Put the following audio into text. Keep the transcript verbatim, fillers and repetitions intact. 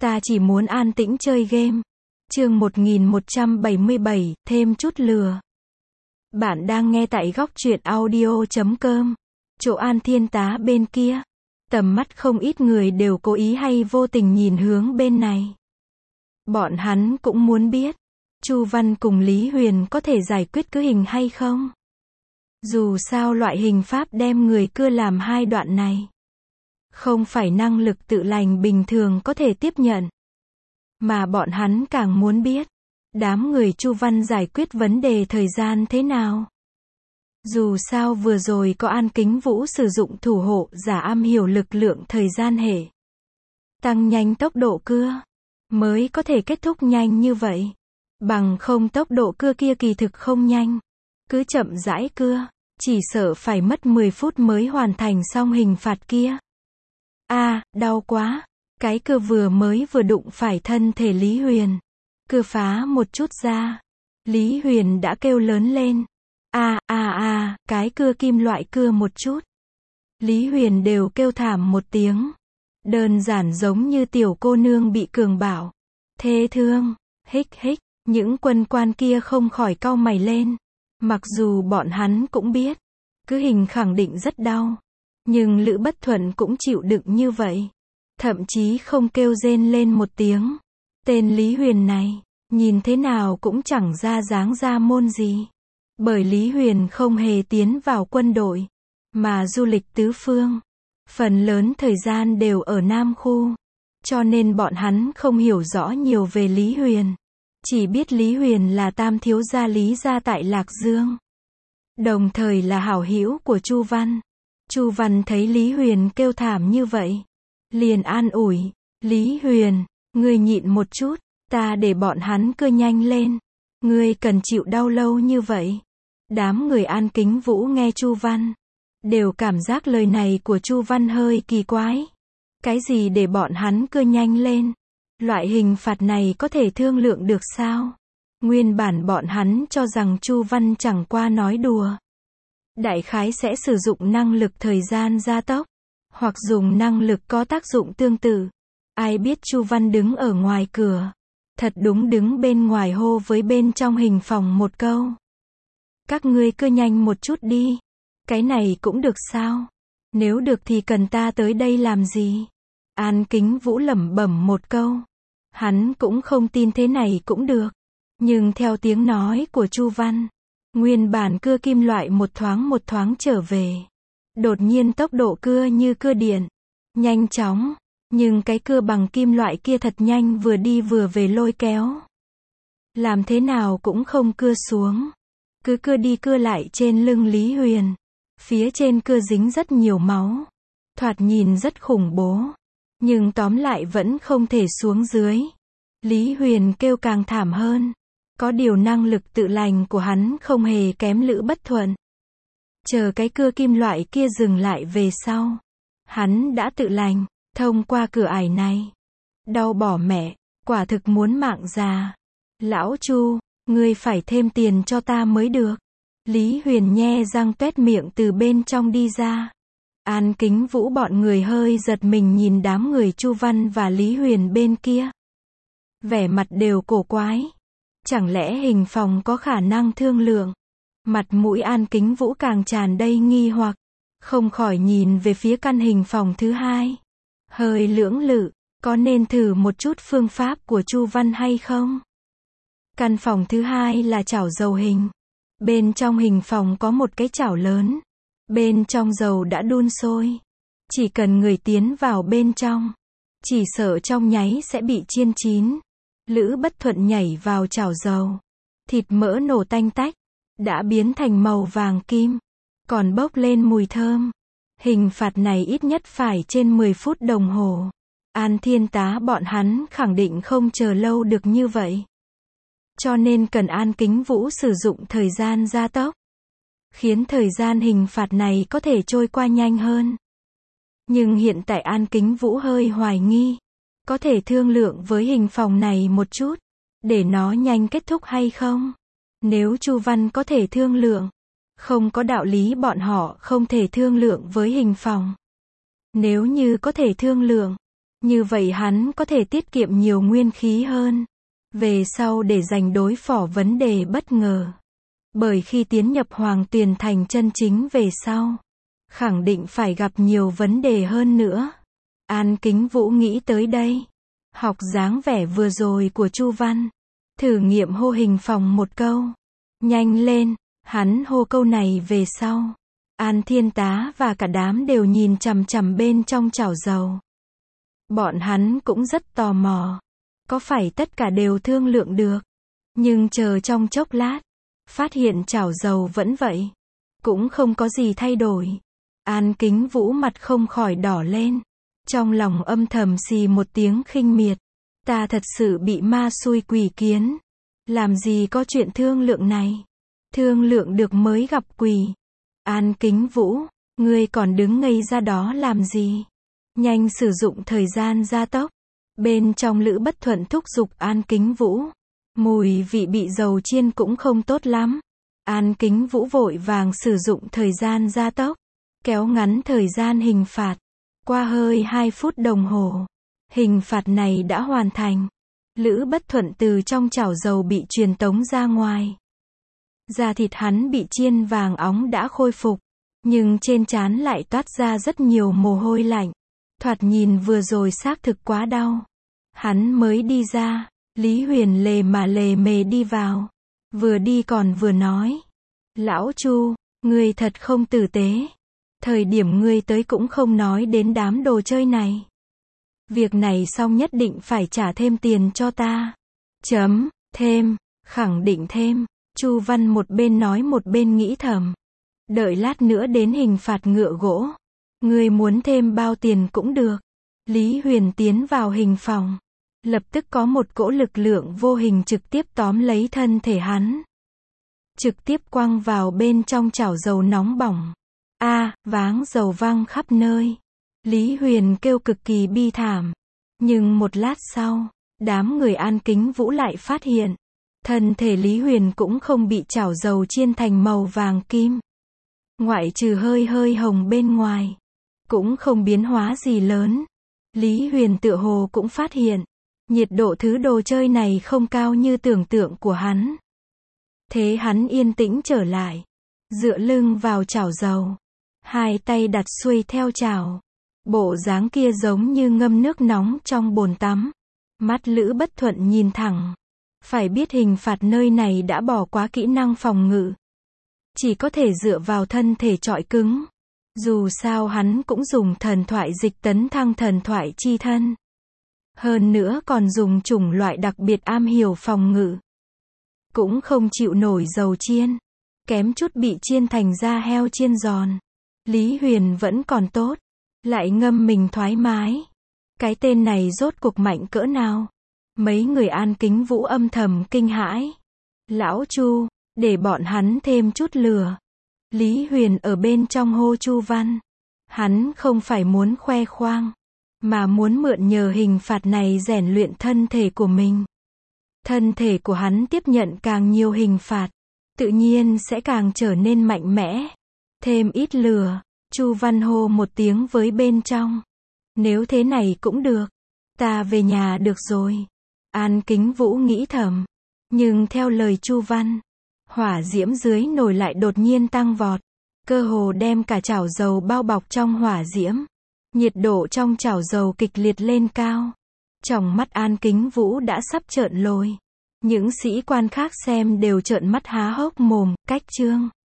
Ta chỉ muốn an tĩnh chơi game. Chương một nghìn một trăm bảy mươi bảy, thêm chút lừa. Bạn đang nghe tại góc truyện audio chấm com. Chỗ An Thiên Tá bên kia. Tầm mắt không ít người đều cố ý hay vô tình nhìn hướng bên này. Bọn hắn cũng muốn biết, Chu Văn cùng Lý Huyền có thể giải quyết cứ hình hay không? Dù sao loại hình pháp đem người cưa làm hai đoạn này, không phải năng lực tự lành bình thường có thể tiếp nhận. Mà bọn hắn càng muốn biết, đám người Chu Văn giải quyết vấn đề thời gian thế nào. Dù sao vừa rồi có An Kính Vũ sử dụng thủ hộ giả am hiểu lực lượng thời gian hệ, tăng nhanh tốc độ cưa, mới có thể kết thúc nhanh như vậy. Bằng không tốc độ cưa kia kỳ thực không nhanh. Cứ chậm rãi cưa, chỉ sợ phải mất mười phút mới hoàn thành xong hình phạt kia. A, à, đau quá. Cái cưa vừa mới vừa đụng phải thân thể Lý Huyền. Cưa phá một chút ra. Lý Huyền đã kêu lớn lên. A, a a, cái cưa kim loại cưa một chút. Lý Huyền đều kêu thảm một tiếng. Đơn giản giống như tiểu cô nương bị cường bạo. Thê thương, hích hích, những quân quan kia không khỏi cau mày lên. Mặc dù bọn hắn cũng biết, cứ hình khẳng định rất đau. Nhưng Lữ Bất Thuận cũng chịu đựng như vậy. Thậm chí không kêu rên lên một tiếng. Tên Lý Huyền này, nhìn thế nào cũng chẳng ra dáng ra môn gì. Bởi Lý Huyền không hề tiến vào quân đội, mà du lịch tứ phương. Phần lớn thời gian đều ở Nam Khu. Cho nên bọn hắn không hiểu rõ nhiều về Lý Huyền. Chỉ biết Lý Huyền là tam thiếu gia Lý gia tại Lạc Dương. Đồng thời là hảo hữu của Chu Văn. Chu Văn thấy Lý Huyền kêu thảm như vậy, liền an ủi, Lý Huyền, ngươi nhịn một chút, ta để bọn hắn cưa nhanh lên. Ngươi cần chịu đau lâu như vậy. Đám người An Kính Vũ nghe Chu Văn, đều cảm giác lời này của Chu Văn hơi kỳ quái. Cái gì để bọn hắn cưa nhanh lên? Loại hình phạt này có thể thương lượng được sao? Nguyên bản bọn hắn cho rằng Chu Văn chẳng qua nói đùa. Đại khái sẽ sử dụng năng lực thời gian gia tốc, hoặc dùng năng lực có tác dụng tương tự. Ai biết Chu Văn đứng ở ngoài cửa, thật đúng đứng bên ngoài hô với bên trong hình phòng một câu. Các ngươi cưa nhanh một chút đi. Cái này cũng được sao? Nếu được thì cần ta tới đây làm gì? An Kính Vũ lẩm bẩm một câu. Hắn cũng không tin thế này cũng được. Nhưng theo tiếng nói của Chu Văn, nguyên bản cưa kim loại một thoáng một thoáng trở về. Đột nhiên tốc độ cưa như cưa điện. Nhanh chóng. Nhưng cái cưa bằng kim loại kia thật nhanh, vừa đi vừa về lôi kéo. Làm thế nào cũng không cưa xuống. Cứ cưa đi cưa lại trên lưng Lý Huyền. Phía trên cưa dính rất nhiều máu. Thoạt nhìn rất khủng bố. Nhưng tóm lại vẫn không thể xuống dưới. Lý Huyền kêu càng thảm hơn. Có điều năng lực tự lành của hắn không hề kém Lữ Bất Thuận. Chờ cái cưa kim loại kia dừng lại về sau, hắn đã tự lành, thông qua cửa ải này. Đau bỏ mẹ, quả thực muốn mạng già. Lão Chu, ngươi phải thêm tiền cho ta mới được. Lý Huyền nhe răng tuét miệng từ bên trong đi ra. An Kính Vũ bọn người hơi giật mình nhìn đám người Chu Văn và Lý Huyền bên kia. Vẻ mặt đều cổ quái. Chẳng lẽ hình phòng có khả năng thương lượng? Mặt mũi An Kính Vũ càng tràn đầy nghi hoặc, không khỏi nhìn về phía căn hình phòng thứ hai. Hơi lưỡng lự, có nên thử một chút phương pháp của Chu Văn hay không? Căn phòng thứ hai là chảo dầu hình. Bên trong hình phòng có một cái chảo lớn. Bên trong dầu đã đun sôi. Chỉ cần người tiến vào bên trong, chỉ sợ trong nháy sẽ bị chiên chín. Lữ Bất Thuận nhảy vào chảo dầu. Thịt mỡ nổ tanh tách, đã biến thành màu vàng kim, còn bốc lên mùi thơm. Hình phạt này ít nhất phải trên mười phút đồng hồ. An Thiên Tá bọn hắn khẳng định không chờ lâu được như vậy. Cho nên cần An Kính Vũ sử dụng thời gian gia tốc, khiến thời gian hình phạt này có thể trôi qua nhanh hơn. Nhưng hiện tại An Kính Vũ hơi hoài nghi. Có thể thương lượng với hình phòng này một chút, để nó nhanh kết thúc hay không? Nếu Chu Văn có thể thương lượng, không có đạo lý bọn họ không thể thương lượng với hình phòng. Nếu như có thể thương lượng, Như vậy hắn có thể tiết kiệm nhiều nguyên khí hơn. Về sau để dành đối phó vấn đề bất ngờ. Bởi khi tiến nhập Hoàng Tuyền Thành chân chính về sau, khẳng định phải gặp nhiều vấn đề hơn nữa. An Kính Vũ nghĩ tới đây. Học dáng vẻ vừa rồi của Chu Văn. Thử nghiệm hô Hình Phòng một câu. Nhanh lên, hắn hô câu này về sau. An Thiên Tá và cả đám đều nhìn chằm chằm bên trong chảo dầu. Bọn hắn cũng rất tò mò. Có phải tất cả đều thương lượng được? Nhưng chờ trong chốc lát, phát hiện chảo dầu vẫn vậy. Cũng không có gì thay đổi. An Kính Vũ mặt không khỏi đỏ lên. Trong lòng âm thầm xì một tiếng khinh miệt. Ta thật sự bị ma xui quỷ kiến. Làm gì có chuyện thương lượng này. Thương lượng được mới gặp quỷ. An Kính Vũ, ngươi còn đứng ngây ra đó làm gì? Nhanh sử dụng thời gian gia tốc. Bên trong Lữ Bất Thuận thúc giục An Kính Vũ. Mùi vị bị dầu chiên cũng không tốt lắm. An Kính Vũ vội vàng sử dụng thời gian gia tốc. Kéo ngắn thời gian hình phạt. Qua hơi hai phút đồng hồ. Hình phạt này đã hoàn thành. Lữ Bất Thuận từ trong chảo dầu bị truyền tống ra ngoài. Da thịt hắn bị chiên vàng óng đã khôi phục. Nhưng trên trán lại toát ra rất nhiều mồ hôi lạnh. Thoạt nhìn vừa rồi xác thực quá đau. Hắn mới đi ra. Lý Huyền lề mà lề mề đi vào. Vừa đi còn vừa nói. Lão Chu, ngươi thật không tử tế. Thời điểm ngươi tới cũng không nói đến đám đồ chơi này. Việc này xong nhất định phải trả thêm tiền cho ta. Chấm, thêm, khẳng định thêm. Chu Văn một bên nói một bên nghĩ thầm. Đợi lát nữa đến hình phạt ngựa gỗ. Ngươi muốn thêm bao tiền cũng được. Lý Huyền tiến vào hình phòng. Lập tức có một cỗ lực lượng vô hình trực tiếp tóm lấy thân thể hắn. Trực tiếp quăng vào bên trong chảo dầu nóng bỏng. A, à, váng dầu văng khắp nơi. Lý Huyền kêu cực kỳ bi thảm. Nhưng một lát sau, đám người An Kính Vũ lại phát hiện. Thân thể Lý Huyền cũng không bị chảo dầu chiên thành màu vàng kim. Ngoại trừ hơi hơi hồng bên ngoài. Cũng không biến hóa gì lớn. Lý Huyền tựa hồ cũng phát hiện. Nhiệt độ thứ đồ chơi này không cao như tưởng tượng của hắn. Thế hắn yên tĩnh trở lại. Dựa lưng vào chảo dầu. Hai tay đặt xuôi theo chảo. Bộ dáng kia giống như ngâm nước nóng trong bồn tắm. Mắt Lữ Bất Thuận nhìn thẳng. Phải biết hình phạt nơi này đã bỏ quá kỹ năng phòng ngự. Chỉ có thể dựa vào thân thể trọi cứng. Dù sao hắn cũng dùng thần thoại dịch tấn thăng thần thoại chi thân. Hơn nữa còn dùng chủng loại đặc biệt am hiểu phòng ngự. Cũng không chịu nổi dầu chiên. Kém chút bị chiên thành da heo chiên giòn. Lý Huyền vẫn còn tốt. Lại ngâm mình thoải mái. Cái tên này rốt cuộc mạnh cỡ nào? Mấy người An Kính Vũ âm thầm kinh hãi. Lão Chu, để bọn hắn thêm chút lửa. Lý Huyền ở bên trong hô Chu Văn. Hắn không phải muốn khoe khoang. Mà muốn mượn nhờ hình phạt này rèn luyện thân thể của mình. Thân thể của hắn tiếp nhận càng nhiều hình phạt. Tự nhiên sẽ càng trở nên mạnh mẽ. Thêm ít lửa. Chu Văn hô một tiếng với bên trong. Nếu thế này cũng được. Ta về nhà được rồi. An Kính Vũ nghĩ thầm. Nhưng theo lời Chu Văn. Hỏa diễm dưới nồi lại đột nhiên tăng vọt. Cơ hồ đem cả chảo dầu bao bọc trong hỏa diễm. Nhiệt độ trong chảo dầu kịch liệt lên cao. Trong mắt An Kính Vũ đã sắp trợn lồi. Những sĩ quan khác xem đều trợn mắt há hốc mồm, cách chương.